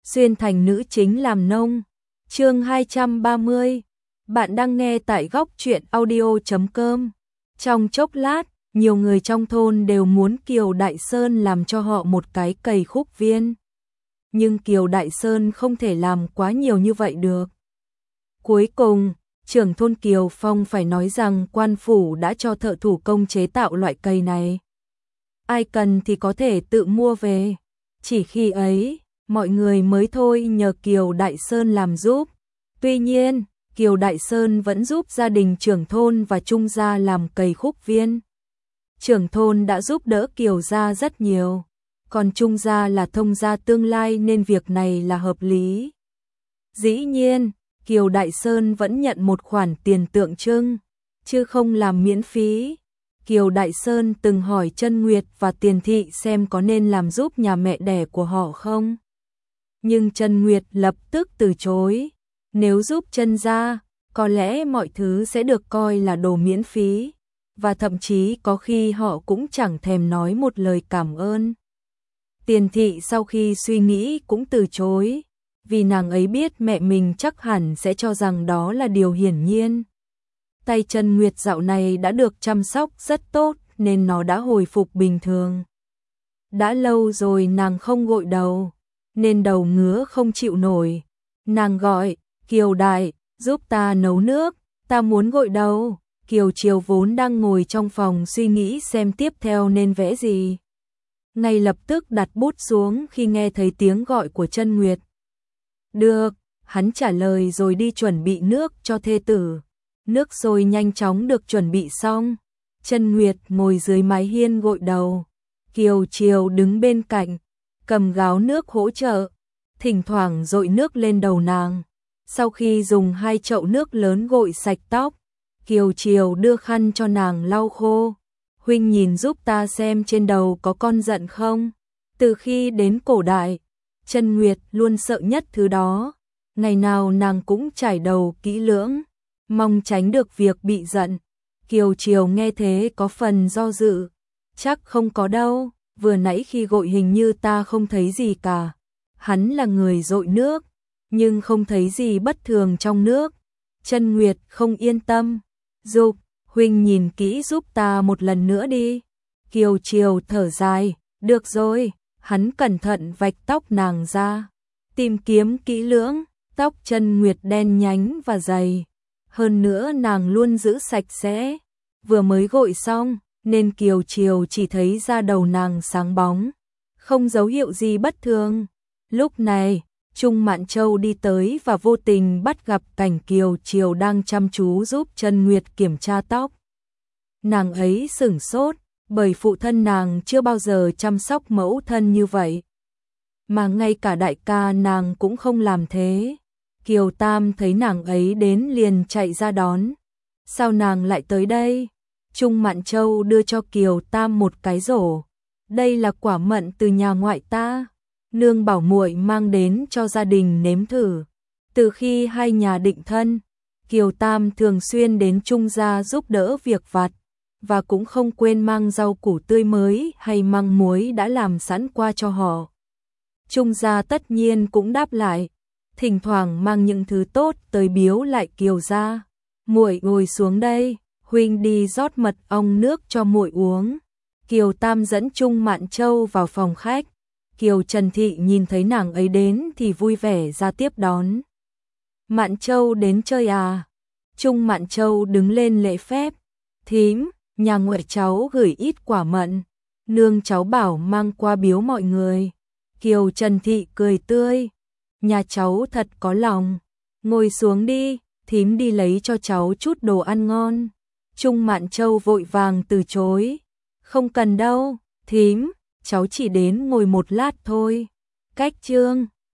xuyên thành nữ chính làm nông. Chương 230. Bạn đang nghe tại góc truyện audio.com. Trong chốc lát, nhiều người trong thôn đều muốn Kiều Đại Sơn làm cho họ một cái cày khúc viên. Nhưng Kiều Đại Sơn không thể làm quá nhiều như vậy được. Cuối cùng, trưởng thôn Kiều Phong phải nói rằng quan phủ đã cho thợ thủ công chế tạo loại cây này. Ai cần thì có thể tự mua về. Chỉ khi ấy, mọi người mới thôi nhờ Kiều Đại Sơn làm giúp. Tuy nhiên, Kiều Đại Sơn vẫn giúp gia đình trưởng thôn và Trung gia làm cày khúc viên. Trưởng thôn đã giúp đỡ Kiều gia rất nhiều, còn Trung gia là thông gia tương lai nên việc này là hợp lý. Dĩ nhiên, Kiều Đại Sơn vẫn nhận một khoản tiền tượng trưng, chứ không làm miễn phí. Kiều Đại Sơn từng hỏi Trân Nguyệt và Tiền Thị xem có nên làm giúp nhà mẹ đẻ của họ không. Nhưng Trân Nguyệt lập tức từ chối. Nếu giúp Trân gia, có lẽ mọi thứ sẽ được coi là đồ miễn phí, và thậm chí có khi họ cũng chẳng thèm nói một lời cảm ơn. Tiền Thị sau khi suy nghĩ cũng từ chối, vì nàng ấy biết mẹ mình chắc hẳn sẽ cho rằng đó là điều hiển nhiên. Tay Trân Nguyệt dạo này đã được chăm sóc rất tốt nên nó đã hồi phục bình thường. Đã lâu rồi nàng không gội đầu, nên đầu ngứa không chịu nổi. Nàng gọi, Kiều Đại, giúp ta nấu nước, ta muốn gội đầu. Kiều Triều vốn đang ngồi trong phòng suy nghĩ xem tiếp theo nên vẽ gì. Ngay lập tức đặt bút xuống khi nghe thấy tiếng gọi của Trân Nguyệt. Được, hắn trả lời rồi đi chuẩn bị nước cho thê tử. Nước sôi nhanh chóng được chuẩn bị xong. Trân Nguyệt ngồi dưới mái hiên gội đầu. Kiều Triều đứng bên cạnh, cầm gáo nước hỗ trợ, thỉnh thoảng dội nước lên đầu nàng. Sau khi dùng 2 chậu nước lớn gội sạch tóc, Kiều Triều đưa khăn cho nàng lau khô. Huynh nhìn giúp ta xem trên đầu có con giận không? Từ khi đến cổ đại, Trân Nguyệt luôn sợ nhất thứ đó. Ngày nào nàng cũng chải đầu kỹ lưỡng, mong tránh được việc bị giận. Kiều Triều nghe thế có phần do dự. Chắc không có đâu, vừa nãy khi gội hình như ta không thấy gì cả. Hắn là người dội nước, nhưng không thấy gì bất thường trong nước. Trân Nguyệt không yên tâm, dục, huynh nhìn kỹ giúp ta một lần nữa đi. Kiều Triều thở dài, được rồi. Hắn cẩn thận vạch tóc nàng ra, tìm kiếm kỹ lưỡng. Tóc Trân Nguyệt đen nhánh và dày, hơn nữa nàng luôn giữ sạch sẽ. Vừa mới gội xong nên Kiều Triều chỉ thấy da đầu nàng sáng bóng, không dấu hiệu gì bất thường. Lúc này, Trung Mạn Châu đi tới và vô tình bắt gặp cảnh Kiều Triều đang chăm chú giúp Trân Nguyệt kiểm tra tóc. Nàng ấy sửng sốt, bởi phụ thân nàng chưa bao giờ chăm sóc mẫu thân như vậy. Mà ngay cả đại ca nàng cũng không làm thế. Kiều Tam thấy nàng ấy đến liền chạy ra đón. Sao nàng lại tới đây? Trung Mạn Châu đưa cho Kiều Tam một cái rổ. Đây là quả mận từ nhà ngoại ta. Nương bảo muội mang đến cho gia đình nếm thử. Từ khi hai nhà định thân, Kiều Tam thường xuyên đến Trung gia giúp đỡ việc vặt, và cũng không quên mang rau củ tươi mới hay măng muối đã làm sẵn qua cho họ. Trung gia tất nhiên cũng đáp lại, thỉnh thoảng mang những thứ tốt tới biếu lại Kiều gia. Muội ngồi xuống đây, huynh đi rót mật ong nước cho muội uống. Kiều Tam dẫn Trung Mạn Châu vào phòng khách. Kiều Trần Thị nhìn thấy nàng ấy đến thì vui vẻ ra tiếp đón. Mạn Châu đến chơi à? Trung Mạn Châu đứng lên lễ phép. Thím, nhà ngoại cháu gửi ít quả mận, nương cháu bảo mang qua biếu mọi người. Kiều Trần Thị cười tươi. Nhà cháu thật có lòng. Ngồi xuống đi, thím đi lấy cho cháu chút đồ ăn ngon. Trung Mạn Châu vội vàng từ chối. Không cần đâu, thím, cháu chỉ đến ngồi một lát thôi. Cách chương